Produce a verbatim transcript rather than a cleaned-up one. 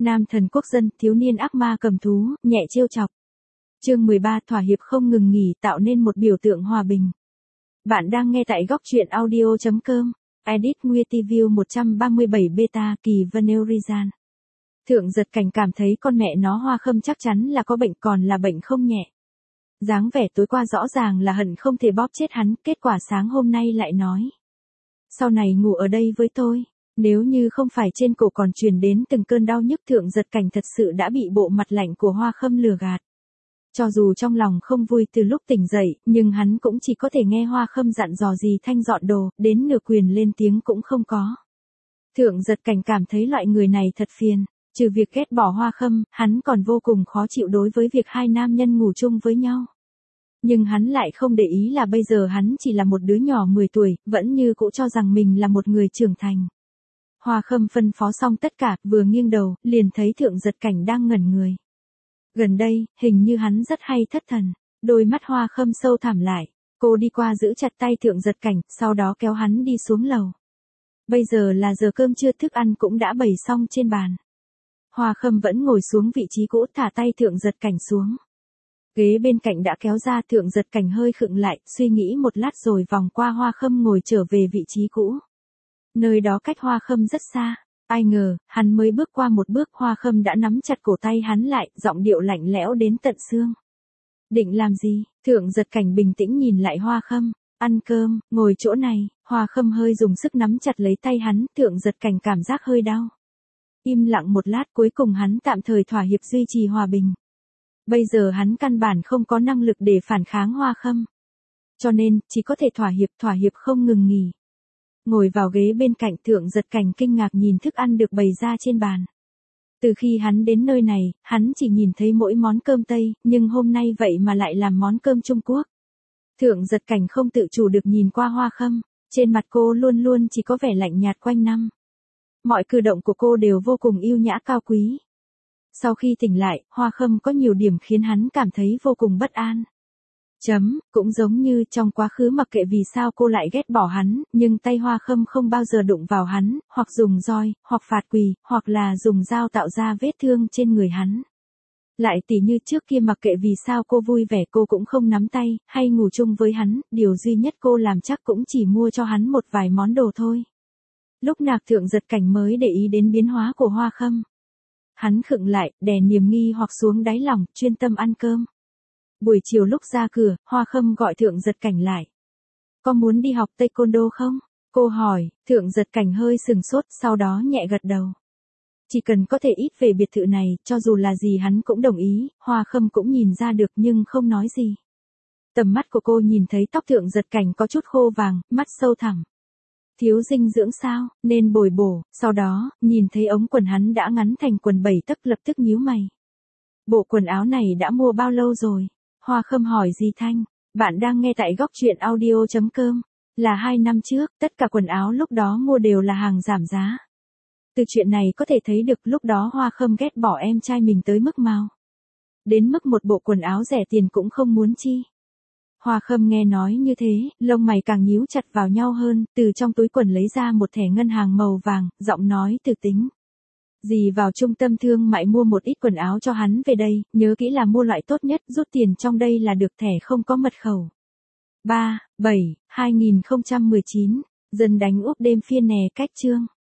Nam thần quốc dân, thiếu niên ác ma cầm thú, nhẹ trêu chọc. Chương mười ba, thỏa hiệp không ngừng nghỉ tạo nên một biểu tượng hòa bình. Bạn đang nghe tại góc truyện audio chấm com. Edit Nguyệt một trăm ba mươi bảy beta kỳ Venerizan. Thượng Giật Cảnh cảm thấy con mẹ nó Hoa Khâm chắc chắn là có bệnh, còn là bệnh không nhẹ. Dáng vẻ tối qua rõ ràng là hận không thể bóp chết hắn, kết quả sáng hôm nay lại nói. Sau này ngủ ở đây với tôi. Nếu như không phải trên cổ còn truyền đến từng cơn đau nhức, Thượng Giật Cảnh thật sự đã bị bộ mặt lạnh của Hoa Khâm lừa gạt. Cho dù trong lòng không vui từ lúc tỉnh dậy, nhưng hắn cũng chỉ có thể nghe Hoa Khâm dặn dò gì thanh dọn đồ, đến nửa quyền lên tiếng cũng không có. Thượng Giật Cảnh cảm thấy loại người này thật phiền, trừ việc ghét bỏ Hoa Khâm, hắn còn vô cùng khó chịu đối với việc hai nam nhân ngủ chung với nhau. Nhưng hắn lại không để ý là bây giờ hắn chỉ là một đứa nhỏ mười tuổi, vẫn như cũ cho rằng mình là một người trưởng thành. Hoa Khâm phân phó xong tất cả, vừa nghiêng đầu, liền thấy Thượng Giật Cảnh đang ngẩn người. Gần đây, hình như hắn rất hay thất thần, đôi mắt Hoa Khâm sâu thẳm lại, cô đi qua giữ chặt tay Thượng Giật Cảnh, sau đó kéo hắn đi xuống lầu. Bây giờ là giờ cơm trưa, thức ăn cũng đã bày xong trên bàn. Hoa Khâm vẫn ngồi xuống vị trí cũ, thả tay Thượng Giật Cảnh xuống. Ghế bên cạnh đã kéo ra, Thượng Giật Cảnh hơi khựng lại, suy nghĩ một lát rồi vòng qua Hoa Khâm ngồi trở về vị trí cũ. Nơi đó cách Hoa Khâm rất xa, ai ngờ, hắn mới bước qua một bước, Hoa Khâm đã nắm chặt cổ tay hắn lại, giọng điệu lạnh lẽo đến tận xương. Định làm gì? Thượng Giật Cảnh bình tĩnh nhìn lại Hoa Khâm. Ăn cơm, ngồi chỗ này. Hoa Khâm hơi dùng sức nắm chặt lấy tay hắn, Thượng Giật Cảnh cảm giác hơi đau. Im lặng một lát, cuối cùng hắn tạm thời thỏa hiệp duy trì hòa bình. Bây giờ hắn căn bản không có năng lực để phản kháng Hoa Khâm. Cho nên, chỉ có thể thỏa hiệp, thỏa hiệp không ngừng nghỉ. Ngồi vào ghế bên cạnh, Thượng Giật Cảnh kinh ngạc nhìn thức ăn được bày ra trên bàn. Từ khi hắn đến nơi này, hắn chỉ nhìn thấy mỗi món cơm Tây, nhưng hôm nay vậy mà lại làm món cơm Trung Quốc. Thượng Giật Cảnh không tự chủ được nhìn qua Hoa Khâm, trên mặt cô luôn luôn chỉ có vẻ lạnh nhạt quanh năm. Mọi cử động của cô đều vô cùng yêu nhã cao quý. Sau khi tỉnh lại, Hoa Khâm có nhiều điểm khiến hắn cảm thấy vô cùng bất an. Chấm, cũng giống như trong quá khứ mặc kệ vì sao cô lại ghét bỏ hắn, nhưng tay Hoa Khâm không bao giờ đụng vào hắn, hoặc dùng roi, hoặc phạt quỳ, hoặc là dùng dao tạo ra vết thương trên người hắn. Lại tỉ như trước kia mặc kệ vì sao cô vui vẻ cô cũng không nắm tay, hay ngủ chung với hắn, điều duy nhất cô làm chắc cũng chỉ mua cho hắn một vài món đồ thôi. Lúc nào Thượng Giật Cảnh mới để ý đến biến hóa của Hoa Khâm. Hắn khựng lại, đè niềm nghi hoặc xuống đáy lòng, chuyên tâm ăn cơm. Buổi chiều lúc ra cửa, Hoa Khâm gọi Thượng Giật Cảnh lại. Có muốn đi học taekwondo không? Cô hỏi. Thượng Giật Cảnh hơi sừng sốt, sau đó nhẹ gật đầu. Chỉ cần có thể ít về biệt thự này, cho dù là gì hắn cũng đồng ý. Hoa Khâm cũng nhìn ra được nhưng không nói gì. Tầm mắt của cô nhìn thấy tóc Thượng Giật Cảnh có chút khô vàng, mắt sâu thẳm. Thiếu dinh dưỡng sao, nên bồi bổ. Sau đó, nhìn thấy ống quần hắn đã ngắn thành quần bảy tấc, lập tức nhíu mày. Bộ quần áo này đã mua bao lâu rồi? Hoa Khâm hỏi Di Thanh. Bạn đang nghe tại góc truyện audio chấm com. Là hai năm trước, tất cả quần áo lúc đó mua đều là hàng giảm giá. Từ chuyện này có thể thấy được lúc đó Hoa Khâm ghét bỏ em trai mình tới mức nào. Đến mức một bộ quần áo rẻ tiền cũng không muốn chi. Hoa Khâm nghe nói như thế, lông mày càng nhíu chặt vào nhau hơn, từ trong túi quần lấy ra một thẻ ngân hàng màu vàng, giọng nói từ tính. Dì vào trung tâm thương mại mua một ít quần áo cho hắn về đây, nhớ kỹ là mua loại tốt nhất, rút tiền trong đây là được, thẻ không có mật khẩu. ba, bảy, hai nghìn không trăm mười chín, dân đánh úp đêm phiên nè cách chương.